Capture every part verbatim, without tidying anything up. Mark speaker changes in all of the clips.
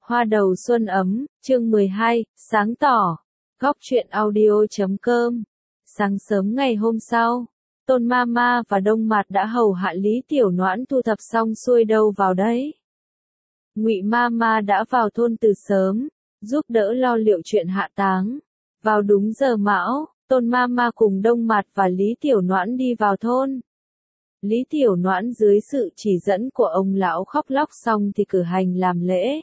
Speaker 1: Hoa đầu xuân ấm, chương mười hai, sáng tỏ. Góc truyện audio chấm com. Sáng sớm ngày hôm sau, Tôn Mama và Đông Mạt đã hầu hạ Lý Tiểu Noãn thu thập xong xuôi đâu vào đấy. Ngụy Mama đã vào thôn từ sớm, giúp đỡ lo liệu chuyện hạ táng. Vào đúng giờ mão, Tôn Mama cùng Đông Mạt và Lý Tiểu Noãn đi vào thôn. Lý Tiểu Noãn dưới sự chỉ dẫn của ông lão khóc lóc xong thì cử hành làm lễ.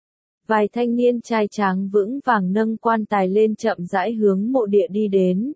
Speaker 1: Vài thanh niên trai tráng vững vàng nâng quan tài lên chậm rãi hướng mộ địa đi đến.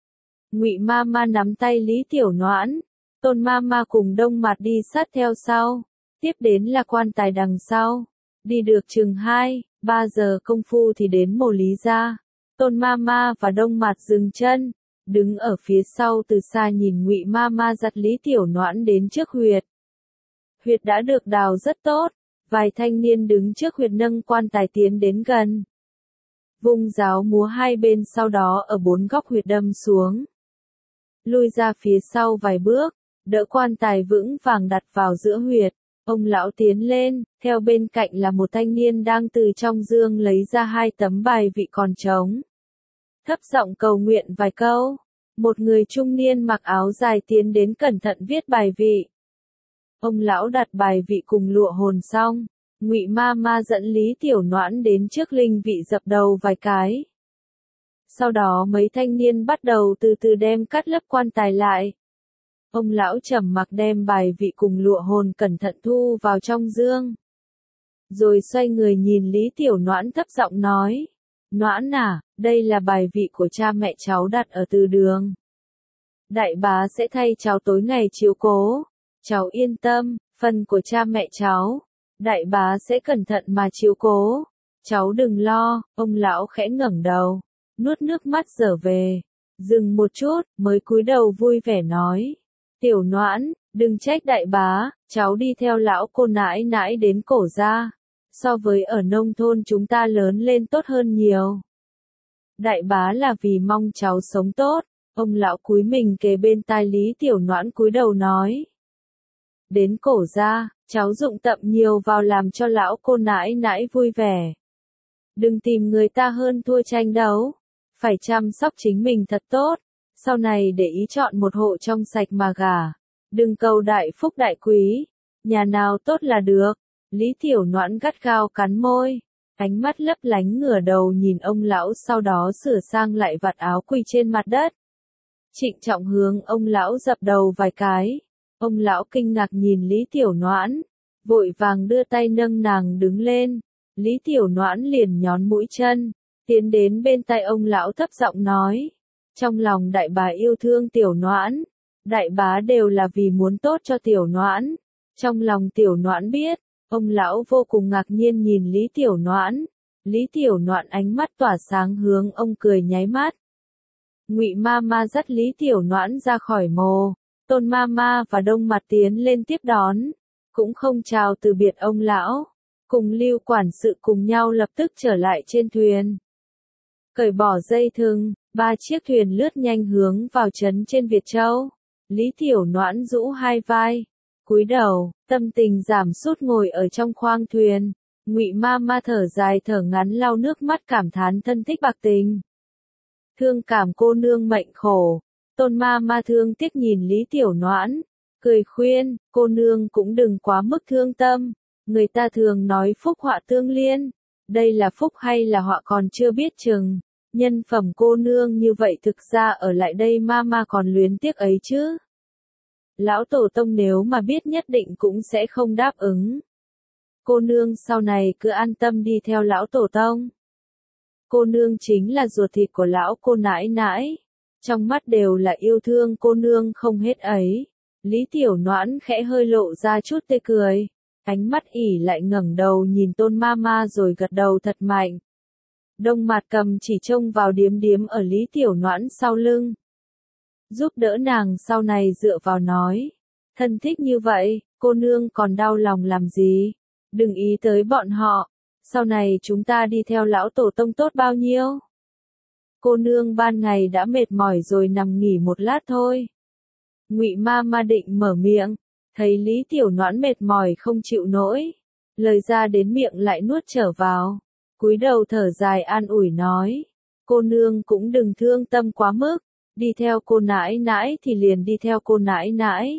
Speaker 1: Ngụy Mama nắm tay Lý Tiểu Noãn, Tôn Mama cùng Đông Mạt đi sát theo sau, tiếp đến là quan tài đằng sau. Đi được chừng hai, ba giờ công phu thì đến mộ Lý gia. Tôn Mama và Đông Mạt dừng chân, đứng ở phía sau từ xa nhìn Ngụy Mama dắt Lý Tiểu Noãn đến trước huyệt. Huyệt đã được đào rất tốt. Vài thanh niên đứng trước huyệt nâng quan tài tiến đến gần. Vung giáo múa hai bên sau đó ở bốn góc huyệt đâm xuống. Lui ra phía sau vài bước, đỡ quan tài vững vàng đặt vào giữa huyệt. Ông lão tiến lên, theo bên cạnh là một thanh niên đang từ trong dương lấy ra hai tấm bài vị còn trống. Thấp giọng cầu nguyện vài câu. Một người trung niên mặc áo dài tiến đến cẩn thận viết bài vị. Ông lão đặt bài vị cùng lụa hồn xong, Ngụy Mama dẫn Lý Tiểu Noãn đến trước linh vị dập đầu vài cái. Sau đó mấy thanh niên bắt đầu từ từ đem cắt lớp quan tài lại. Ông lão trầm mặc đem bài vị cùng lụa hồn cẩn thận thu vào trong dương. Rồi xoay người nhìn Lý Tiểu Noãn thấp giọng nói, Noãn à, đây là bài vị của cha mẹ cháu đặt ở từ đường. Đại bá sẽ thay cháu tối ngày chiếu cố. Cháu yên tâm, phần của cha mẹ cháu, đại bá sẽ cẩn thận mà chiếu cố. Cháu đừng lo. Ông lão khẽ ngẩng đầu, nuốt nước mắt trở về. Dừng một chút, mới cúi đầu vui vẻ nói. Tiểu Noãn, đừng trách đại bá, cháu đi theo lão cô nãi nãi đến Cổ gia. So với ở nông thôn chúng ta lớn lên tốt hơn nhiều. Đại bá là vì mong cháu sống tốt. Ông lão cúi mình kề bên tai Lý Tiểu Noãn cúi đầu nói. Đến Cổ gia, cháu dụng tâm nhiều vào làm cho lão cô nãi nãi vui vẻ. Đừng tìm người ta hơn thua tranh đấu. Phải chăm sóc chính mình thật tốt. Sau này để ý chọn một hộ trong sạch mà gả. Đừng cầu đại phúc đại quý. Nhà nào tốt là được. Lý Tiểu Noãn gắt gao cắn môi. Ánh mắt lấp lánh ngửa đầu nhìn ông lão sau đó sửa sang lại vạt áo quỳ trên mặt đất. Trịnh trọng hướng ông lão dập đầu vài cái. Ông lão kinh ngạc nhìn Lý Tiểu Noãn, vội vàng đưa tay nâng nàng đứng lên. Lý Tiểu Noãn liền nhón mũi chân, tiến đến bên tai ông lão thấp giọng nói. Trong lòng đại bá yêu thương Tiểu Noãn, đại bá đều là vì muốn tốt cho Tiểu Noãn. Trong lòng Tiểu Noãn biết, ông lão vô cùng ngạc nhiên nhìn Lý Tiểu Noãn. Lý Tiểu Noãn ánh mắt tỏa sáng hướng ông cười nháy mắt. Ngụy Mama dắt Lý Tiểu Noãn ra khỏi mồ. Tôn Mama và Đông Mạt tiến lên tiếp đón, cũng không chào từ biệt ông lão, cùng Lưu quản sự cùng nhau lập tức trở lại trên thuyền. Cởi bỏ dây thừng, ba chiếc thuyền lướt nhanh hướng vào trấn trên Việt Châu. Lý Tiểu Noãn rũ hai vai, cúi đầu, tâm tình giảm sút ngồi ở trong khoang thuyền. Ngụy Mama thở dài thở ngắn lau nước mắt cảm thán thân thích bạc tình. Thương cảm cô nương mệnh khổ. Tôn Mama thương tiếc nhìn Lý Tiểu Noãn, cười khuyên, cô nương cũng đừng quá mức thương tâm. Người ta thường nói phúc họa tương liên. Đây là phúc hay là họa còn chưa biết chừng. Nhân phẩm cô nương như vậy thực ra ở lại đây Mama còn luyến tiếc ấy chứ. Lão tổ tông nếu mà biết nhất định cũng sẽ không đáp ứng. Cô nương sau này cứ an tâm đi theo lão tổ tông. Cô nương chính là ruột thịt của lão cô nãi nãi. Trong mắt đều là yêu thương cô nương không hết ấy. Lý Tiểu Noãn khẽ hơi lộ ra chút tê cười. Ánh mắt ỉ lại ngẩng đầu nhìn Tôn Mama rồi gật đầu thật mạnh. Đông Mạt cầm chỉ trông vào điếm điếm ở Lý Tiểu Noãn sau lưng. Giúp đỡ nàng sau này dựa vào nói. Thân thích như vậy, cô nương còn đau lòng làm gì? Đừng ý tới bọn họ. Sau này chúng ta đi theo lão tổ tông tốt bao nhiêu? Cô nương ban ngày đã mệt mỏi rồi nằm nghỉ một lát thôi. Ngụy Mama định mở miệng, thấy Lý Tiểu Noãn mệt mỏi không chịu nổi, lời ra đến miệng lại nuốt trở vào. Cúi đầu thở dài an ủi nói, cô nương cũng đừng thương tâm quá mức, đi theo cô nãi nãi thì liền đi theo cô nãi nãi.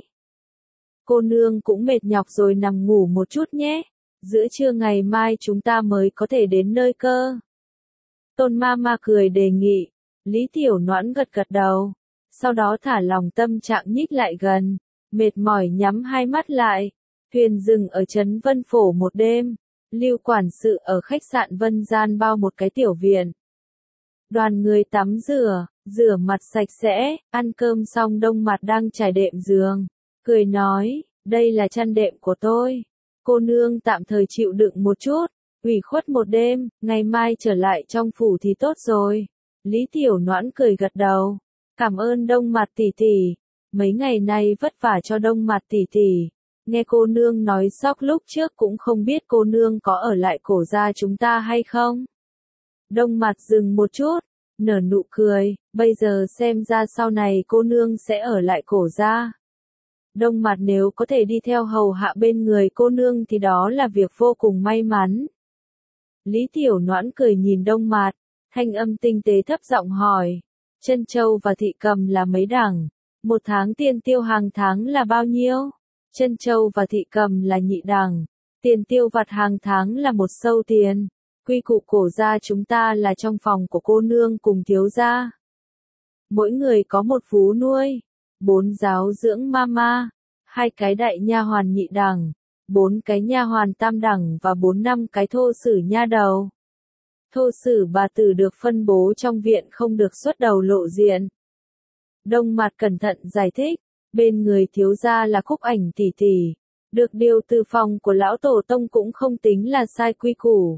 Speaker 1: Cô nương cũng mệt nhọc rồi nằm ngủ một chút nhé, giữa trưa ngày mai chúng ta mới có thể đến nơi cơ. Tôn ma ma cười đề nghị, Lý Tiểu Noãn gật gật đầu, sau đó thả lòng tâm trạng nhích lại gần, mệt mỏi nhắm hai mắt lại. Thuyền dừng ở trấn Vân Phổ một đêm, Lưu quản sự ở khách sạn Vân Gian bao một cái tiểu viện. Đoàn người tắm rửa, rửa mặt sạch sẽ, ăn cơm xong Đông Mặt đang trải đệm giường, cười nói, đây là chăn đệm của tôi. Cô nương tạm thời chịu đựng một chút, ủy khuất một đêm, ngày mai trở lại trong phủ thì tốt rồi. Lý Tiểu Noãn cười gật đầu, cảm ơn Đông Mặt tỷ tỷ, mấy ngày nay vất vả cho Đông Mặt tỷ tỷ. Nghe cô nương nói sóc lúc trước cũng không biết cô nương có ở lại Cổ gia chúng ta hay không. Đông Mặt dừng một chút, nở nụ cười, bây giờ xem ra sau này cô nương sẽ ở lại Cổ gia. Đông Mặt nếu có thể đi theo hầu hạ bên người cô nương thì đó là việc vô cùng may mắn. Lý Tiểu Noãn cười nhìn Đông Mặt, thanh âm tinh tế thấp giọng hỏi, Trân Châu và Thị Cầm là mấy đẳng? Một tháng tiền tiêu hàng tháng là bao nhiêu? Trân Châu và Thị Cầm là nhị đẳng, tiền tiêu vặt hàng tháng là một sâu tiền. Quy củ Cổ gia chúng ta là trong phòng của cô nương cùng thiếu gia. Mỗi người có một vú nuôi, bốn giáo dưỡng mama, hai cái đại nha hoàn nhị đẳng, bốn cái nha hoàn tam đẳng và bốn năm cái thô sử nha đầu. Thô sử bà tử được phân bố trong viện không được xuất đầu lộ diện. Đông Mặt cẩn thận giải thích, bên người thiếu gia là Khúc Ảnh tỷ tỷ, được điều từ phòng của lão tổ tông cũng không tính là sai quy củ.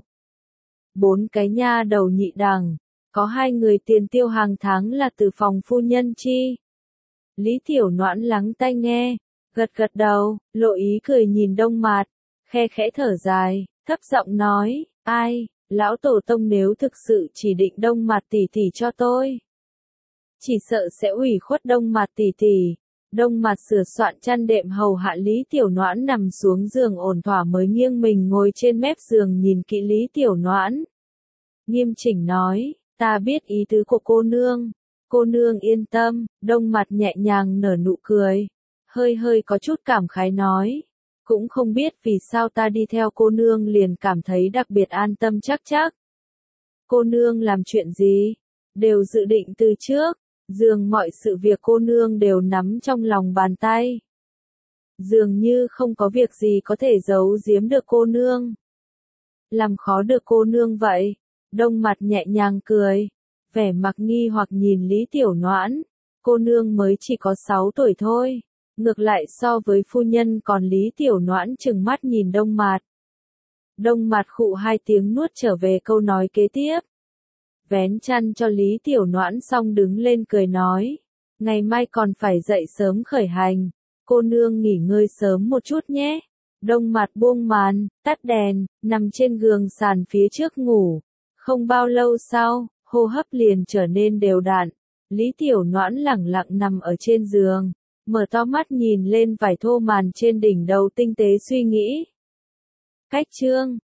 Speaker 1: Bốn cái nha đầu nhị đẳng, có hai người tiền tiêu hàng tháng là từ phòng phu nhân chi. Lý Tiểu Noãn lắng tai nghe, gật gật đầu, lộ ý cười nhìn Đông Mặt, khe khẽ thở dài, thấp giọng nói, ai, lão tổ tông nếu thực sự chỉ định Đông Mặt tỷ tỷ cho tôi, chỉ sợ sẽ ủy khuất Đông Mặt tỷ tỷ. Đông Mặt sửa soạn chăn đệm hầu hạ Lý Tiểu Noãn nằm xuống giường ổn thỏa mới nghiêng mình ngồi trên mép giường nhìn kỹ Lý Tiểu Noãn. Nghiêm chỉnh nói, ta biết ý tứ của cô nương, cô nương yên tâm. Đông Mặt nhẹ nhàng nở nụ cười, hơi hơi có chút cảm khái nói, cũng không biết vì sao ta đi theo cô nương liền cảm thấy đặc biệt an tâm chắc chắc. Cô nương làm chuyện gì, đều dự định từ trước, dường mọi sự việc cô nương đều nắm trong lòng bàn tay. Dường như không có việc gì có thể giấu giếm được cô nương, làm khó được cô nương vậy. Đông Mặt nhẹ nhàng cười, vẻ mặt nghi hoặc nhìn Lý Tiểu Noãn, cô nương mới chỉ có sáu tuổi thôi, ngược lại so với phu nhân còn. Lý Tiểu Noãn trừng mắt nhìn Đông Mặt. Đông Mặt khụ hai tiếng nuốt trở về câu nói kế tiếp. Vén chăn cho Lý Tiểu Noãn xong đứng lên cười nói, ngày mai còn phải dậy sớm khởi hành, cô nương nghỉ ngơi sớm một chút nhé. Đông Mặt buông màn, tắt đèn, nằm trên giường sàn phía trước ngủ. Không bao lâu sau, hô hấp liền trở nên đều đặn. Lý Tiểu Noãn lẳng lặng nằm ở trên giường, mở to mắt nhìn lên vải thô màn trên đỉnh đầu tinh tế suy nghĩ. Cách chương